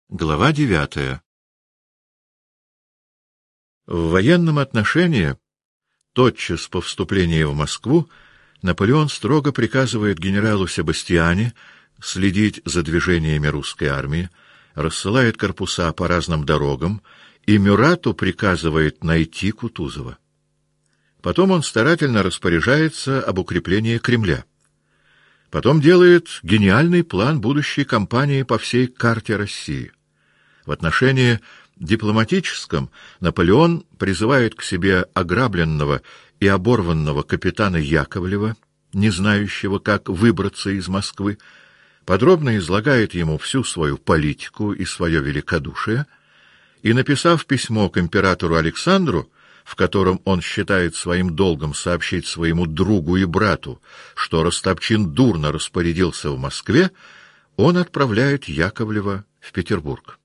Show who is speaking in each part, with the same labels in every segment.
Speaker 1: Глава 9. В военном отношении, тотчас по вступлении в Москву, Наполеон строго приказывает генералу Себастьяне следить за движениями русской армии, рассылает корпуса по разным дорогам и Мюрату приказывает найти Кутузова. Потом он старательно распоряжается об укреплении Кремля. Потом делает гениальный план будущей кампании по всей карте России. В отношении дипломатическом Наполеон призывает к себе ограбленного и оборванного капитана Яковлева, не знающего, как выбраться из Москвы, подробно излагает ему всю свою политику и свое великодушие, и, написав письмо к императору Александру, в котором он считает своим долгом сообщить своему другу и брату, что Ростопчин дурно распорядился в Москве, он отправляет Яковлева в Петербург.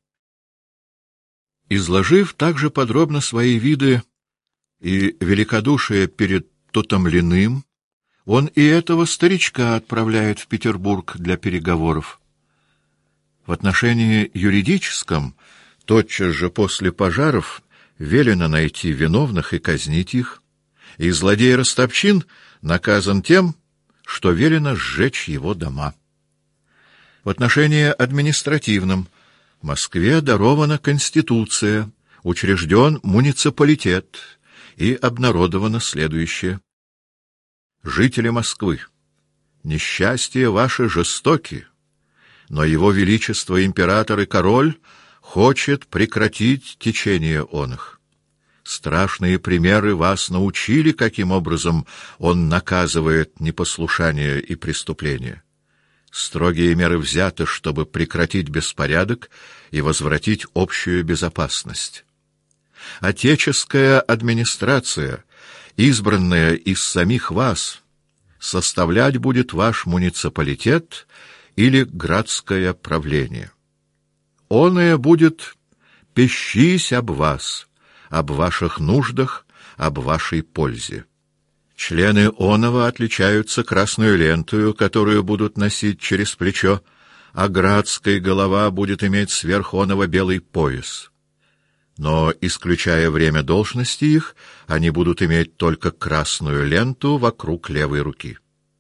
Speaker 1: Изложив также подробно свои виды и великодушие перед Тутомлиным, он и этого старичка отправляет в Петербург для переговоров. В отношении юридическом, тотчас же после пожаров, велено найти виновных и казнить их, и злодей Ростопчин наказан тем, что велено сжечь его дома. В отношении административном Москве дарована Конституция, учрежден муниципалитет и обнародовано следующее. Жители Москвы, несчастья ваши жестоки, но его величество император и король хочет прекратить течение оных. Страшные примеры вас научили, каким образом он наказывает непослушание и преступление. Строгие меры взяты, чтобы прекратить беспорядок и возвратить общую безопасность. Отеческая администрация, избранная из самих вас, составлять будет ваш муниципалитет или градское правление. Оное будет пещись об вас, об ваших нуждах, об вашей пользе. Члены оного отличаются красную лентою, которую будут носить через плечо, а градская голова будет иметь сверх оного белый пояс. Но, исключая время должности их, они будут иметь только красную ленту вокруг левой руки.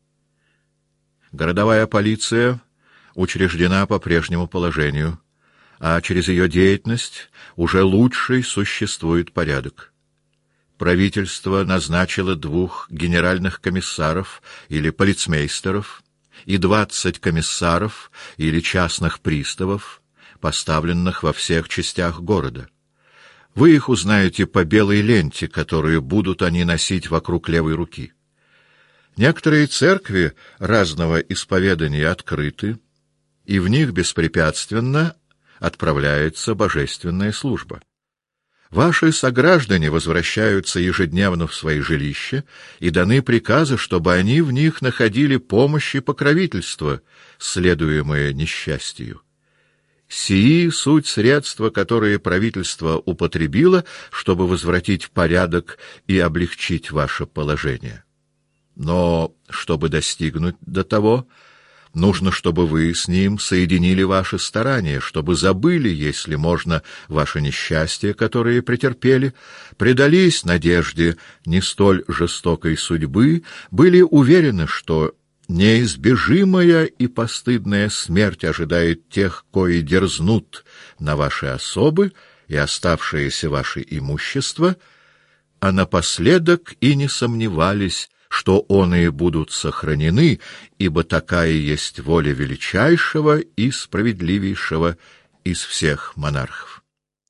Speaker 1: Городовая полиция учреждена по прежнему положению, а через ее деятельность уже лучший существует порядок. Правительство назначило 2 генеральных комиссаров или полицмейстеров и 20 комиссаров или частных приставов, поставленных во всех частях города. Вы их узнаете по белой ленте, которую будут они носить вокруг левой руки. Некоторые церкви разного исповедания открыты, и в них беспрепятственно отправляется божественная служба. Ваши сограждане возвращаются ежедневно в свои жилища, и даны приказы, чтобы они в них находили помощь и покровительство, следуемое несчастью. Сии суть средства, которые правительство употребило, чтобы возвратить порядок и облегчить ваше положение. Но, чтобы достигнуть до того, нужно, чтобы вы с ним соединили ваши старания, чтобы забыли, если можно, ваше несчастье, которое претерпели, предались надежде не столь жестокой судьбы, были уверены, что неизбежимая и постыдная смерть ожидает тех, кои дерзнут на ваши особы и оставшееся ваше имущество, а напоследок и не сомневались, что оные будут сохранены, ибо такая есть воля величайшего и справедливейшего из всех монархов.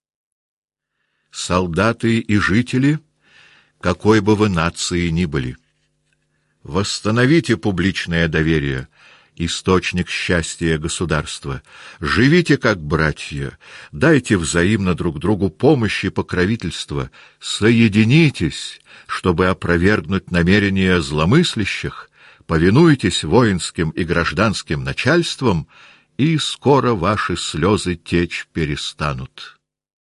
Speaker 1: Солдаты и жители, какой бы вы нации ни были, восстановите публичное доверие, источник счастья государства, живите как братья, дайте взаимно друг другу помощь и покровительство, соединитесь, чтобы опровергнуть намерения зломыслящих, повинуйтесь воинским и гражданским начальствам, и скоро ваши слезы течь перестанут.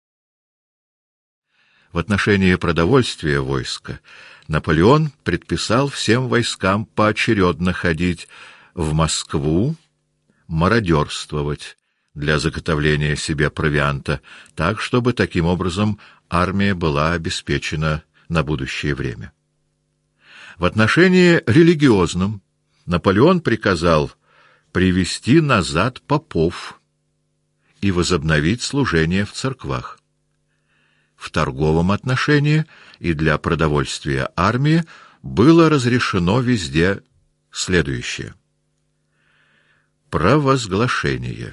Speaker 1: В отношении продовольствия войска Наполеон предписал всем войскам поочередно ходить в Москву, мародерствовать, для заготовления себе провианта, так, чтобы таким образом армия была обеспечена на будущее время. В отношении религиозном Наполеон приказал привести назад попов и возобновить служение в церквах. В торговом отношении и для продовольствия армии было разрешено везде следующее. Провозглашение.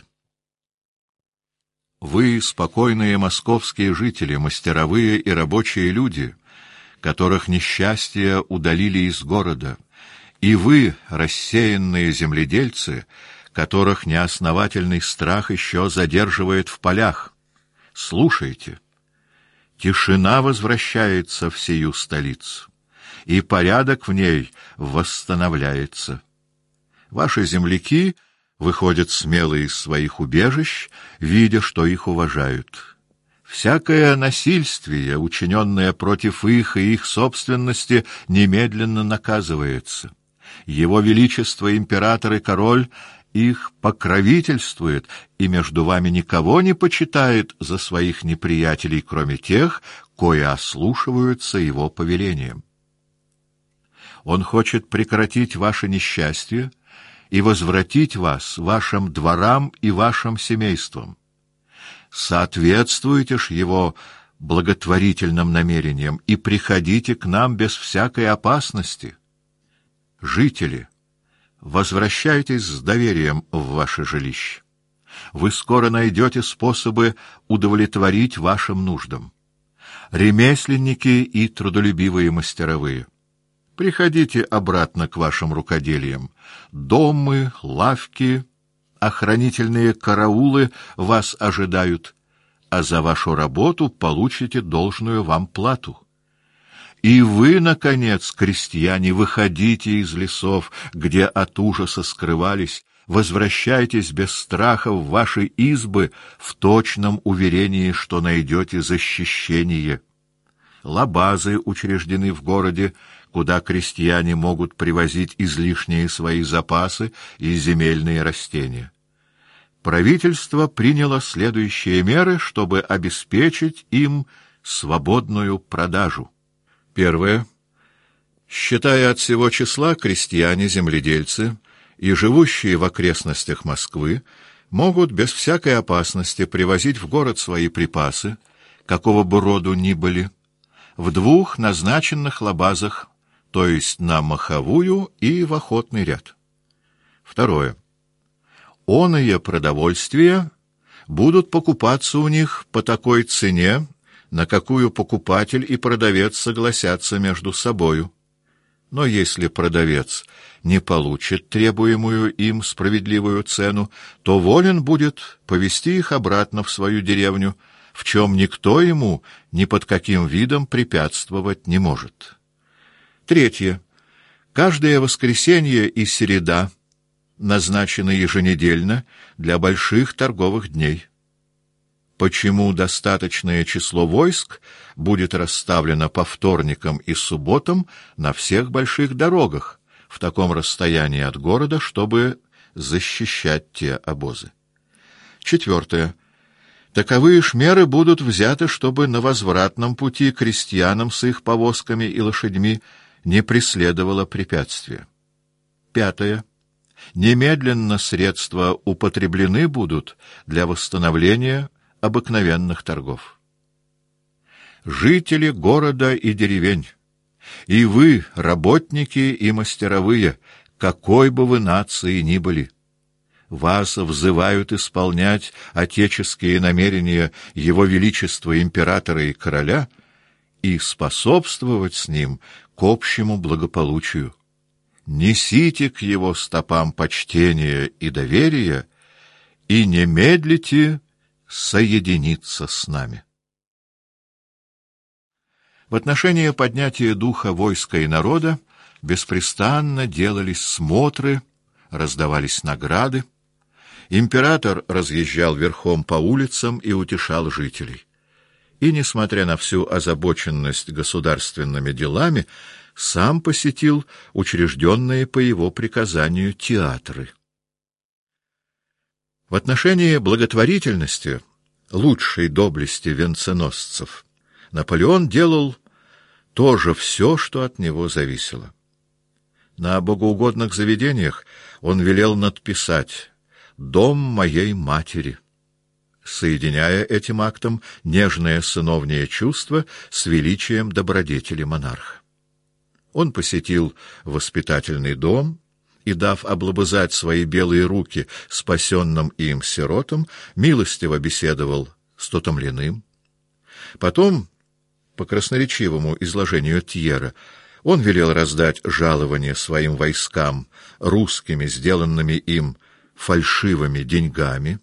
Speaker 1: Вы, спокойные московские жители, мастеровые и рабочие люди, которых несчастья удалили из города, и вы, рассеянные земледельцы, которых неосновательный страх еще задерживает в полях, слушайте. Тишина возвращается в сию столицу, и порядок в ней восстановляется. Ваши земляки выходят смело из своих убежищ, видя, что их уважают. Всякое насильствие, учиненное против их и их собственности, немедленно наказывается. Его Величество император и король их покровительствует, и между вами никого не почитает за своих неприятелей, кроме тех, кои ослушиваются его повелением. Он хочет прекратить ваше несчастье и возвратить вас вашим дворам и вашим семействам. Соответствуйте ж его благотворительным намерениям и приходите к нам без всякой опасности. Жители, возвращайтесь с доверием в ваше жилище. Вы скоро найдете способы удовлетворить вашим нуждам. Ремесленники и трудолюбивые мастеровые, приходите обратно к вашим рукоделиям. Домы, лавки, охранительные караулы вас ожидают, а за вашу работу получите должную вам плату. И вы, наконец, крестьяне, выходите из лесов, где от ужаса скрывались, возвращайтесь без страха в ваши избы в точном уверении, что найдете защищение. Лабазы учреждены в городе, куда крестьяне могут привозить излишние свои запасы и земельные растения. Правительство приняло следующие меры, чтобы обеспечить им свободную продажу. Первое. Считая от всего числа, крестьяне-земледельцы и живущие в окрестностях Москвы могут без всякой опасности привозить в город свои припасы, какого бы роду ни были, в двух назначенных лабазах, то есть на маховую и в охотный ряд. Второе. Оное продовольствие будут покупаться у них по такой цене, на какую покупатель и продавец согласятся между собою. Но если продавец не получит требуемую им справедливую цену, то волен будет повести их обратно в свою деревню, в чем никто ему ни под каким видом препятствовать не может. Третье. Каждое воскресенье и среда назначены еженедельно для больших торговых дней. Почему достаточное число войск будет расставлено по вторникам и субботам на всех больших дорогах, в таком расстоянии от города, чтобы защищать те обозы? Четвертое. Таковые ж меры будут взяты, чтобы на возвратном пути крестьянам с их повозками и лошадьми не преследовало препятствия. Пятое. Немедленно средства употреблены будут для восстановления обыкновенных торгов. Жители города и деревень, и вы, работники и мастеровые, какой бы вы нации ни были, вас взывают исполнять отеческие намерения Его Величества императора и короля и способствовать с ним к общему благополучию. Несите к его стопам почтение и доверие и не медлите соединиться с нами. В отношении поднятия духа войска и народа беспрестанно делались смотры, раздавались награды. Император разъезжал верхом по улицам и утешал жителей. И, несмотря на всю озабоченность государственными делами, сам посетил учрежденные по его приказанию театры. В отношении благотворительности, лучшей доблести венценосцев, Наполеон делал тоже все, что от него зависело. На богоугодных заведениях он велел надписать «Дом моей матери», соединяя этим актом нежное сыновнее чувство с величием добродетели монарха. Он посетил воспитательный дом и, дав облобызать свои белые руки спасенным им сиротам, милостиво беседовал с Тотемлиным. Потом, по красноречивому изложению Тьера, он велел раздать жалование своим войскам русскими, сделанными им фальшивыми деньгами.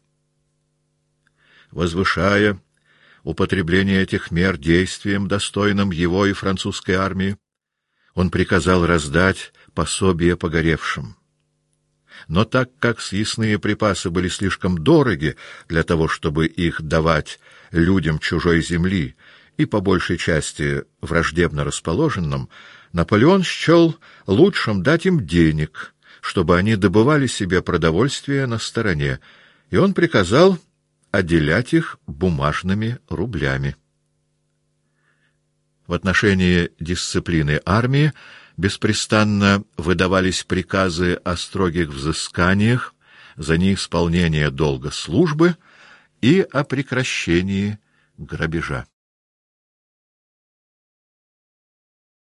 Speaker 1: Возвышая употребление этих мер действием, достойным его и французской армии, он приказал раздать пособие погоревшим. Но так как съестные припасы были слишком дороги для того, чтобы их давать людям чужой земли и по большей части враждебно расположенным, Наполеон счел лучшим дать им денег, чтобы они добывали себе продовольствие на стороне, и он приказал отделять их бумажными рублями. В отношении дисциплины армии беспрестанно выдавались приказы о строгих взысканиях за неисполнение долга службы и о прекращении грабежа.